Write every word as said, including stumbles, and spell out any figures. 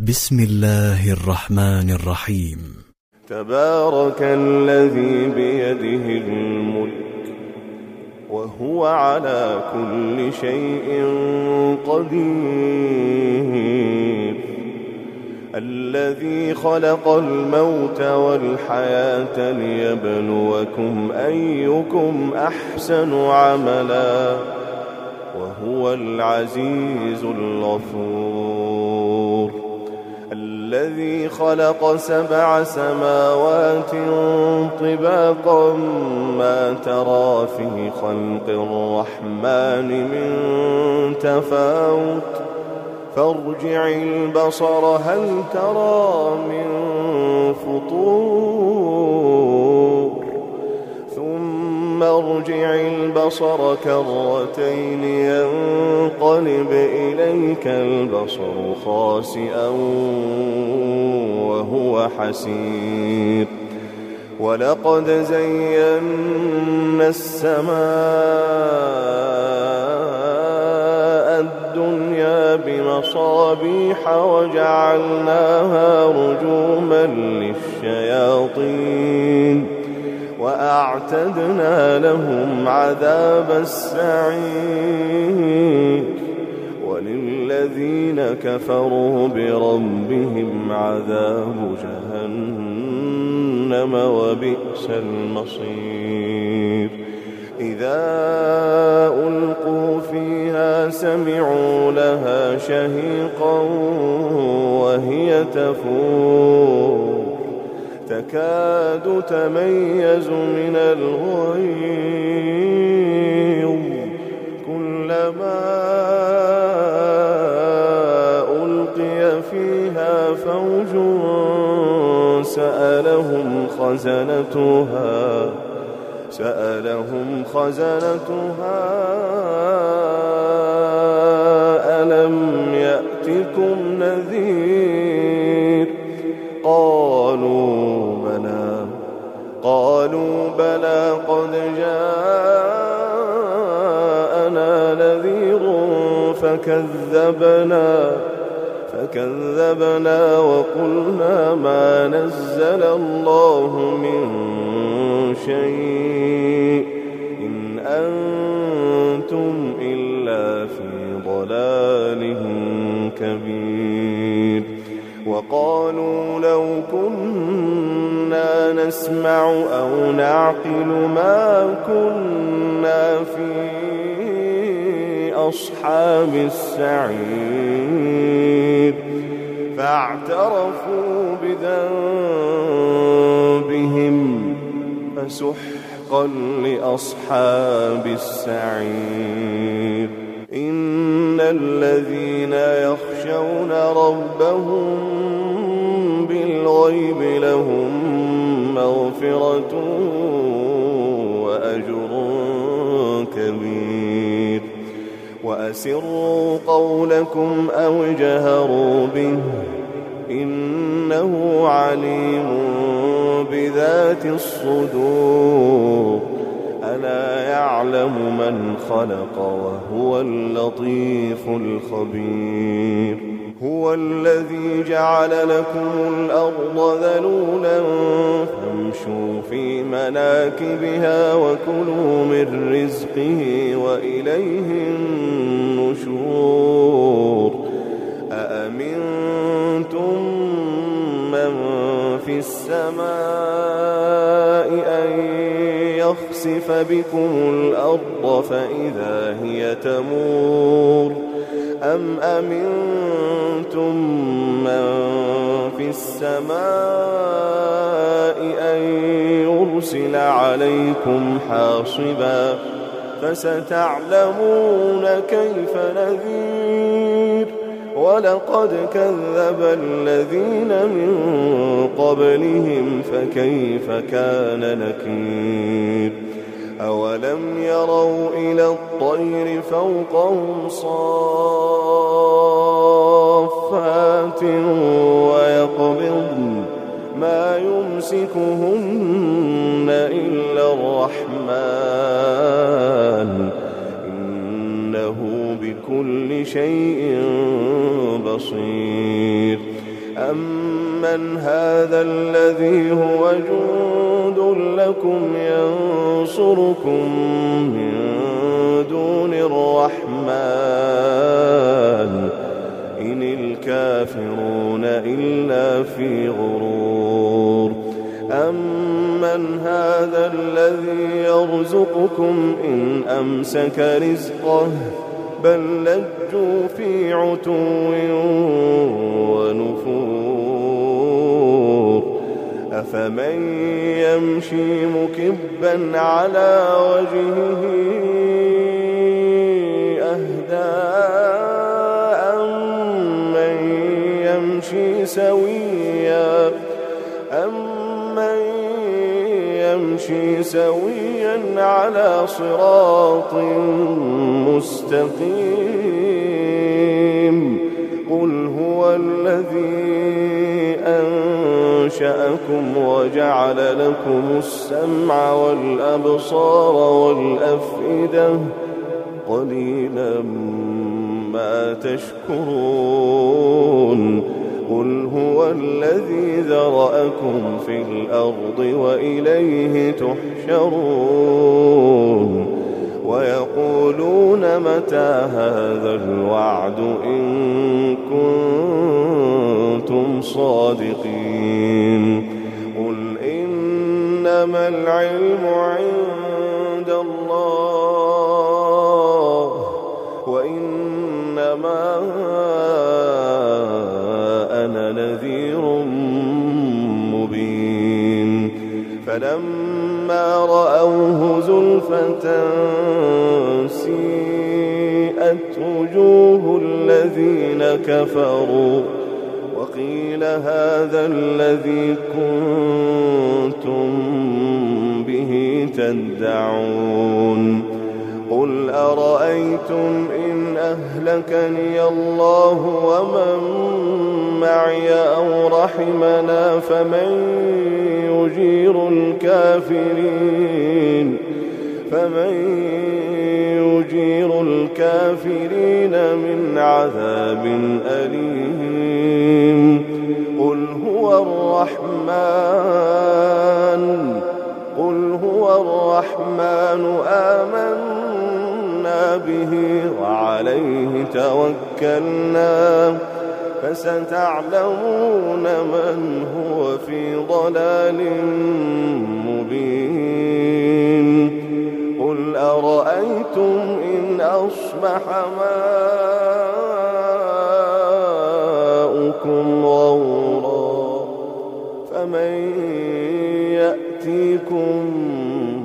بسم الله الرحمن الرحيم. تبارك الذي بيده الملك وهو على كل شيء قدير، الذي خلق الموت والحياة ليبلوكم أيكم أحسن عملا وهو العزيز الغفور، الذي خلق سبع سماوات طباقا ما ترى في خلق الرحمن من تفاوت فارجع البصر هل ترى من فطور ثم ارجع البصر كرتين ينقلب إليك البصر خاسئا وهو حسير، ولقد زينا السماء الدنيا بمصابيح وجعلناها رجوما للشياطين وأعتدنا لهم عذاب السعير، وللذين كفروا بربهم عذاب جهنم وبئس المصير. إذا ألقوا فيها سمعوا لها شهيقا وهي تفور تكاد تميز من الغيظ، كلما ألقي فيها فوج سألهم خزنتها سألهم خزنتها ألم يأتكم نذير؟ قالوا بلى قالوا بلى قد جاءنا نذير فكذبنا فكذبنا وقلنا ما نزل الله من شيء إن أنتم إلا في ضلال كبير. وقالوا لو كنا نسمع أو نعقل ما كنا في أصحاب السعير، فاعترفوا بذنبهم فسحقا لأصحاب السعير. إن الذين يخشون ربهم بالغيب لهم مغفرة وأجر كبير. وأسروا قولكم أو اجهروا به إنه عليم بذات الصدور، ألا يعلم من خلق وهو اللطيف الخبير. هو الذي جعل لكم الأرض ذلولا فامشوا في مناكبها وكلوا من رزقه وإليه النشور. أأمنتم من في السماء أن يخسف بكم الأرض فإذا هي تمور أم أمنتم من في السماء أن يرسل عليكم حاصبا فستعلمون كيف نذير. ولقد كذب الذين من قبلهم فكيف كان نكير. أولم يروا إلى الطير فوقهم صافات ويقبضن ما يمسكهن إلا الرحمن إنه بكل شيء بصير. أمن هذا الذي هو جند لكم ينصركم من دون الرحمن إن الكافرون إلا في غرور أمن هذا الذي يرزقكم إن أمسك رزقه بل لجوا في عتو ونفور أفمن يمشي مكبا على وجهه أهدى أمن يمشي سويا أمن يمشي سويا على صراط مستقيم قل هو الذي أنشأكم وجعل لكم السمع والأبصار والأفئدة قليلا ما تشكرون قل هو الذي ذرأكم في الأرض وإليه تحشرون ويقولون متى هذا الوعد إن كنتم صادقين قل إنما العلم عند الله وإنما أنا نذير مبين فلما رأوه زلفة سيئت وجوه الذين كفروا وقيل هذا الذي كنتم به تدعون قل أرأيتم إن أهلكني الله ومن معي أو رحمنا فمن يجير الكافرين فمن يجير الكافرين من عذاب أليم قل هو الرحمن قل هو الرحمن آمنا به وعليه توكلنا فستعلمون من هو في ضلال مبين قل أرأيتم إن أصبح ماؤكم غورا فمن يأتيكم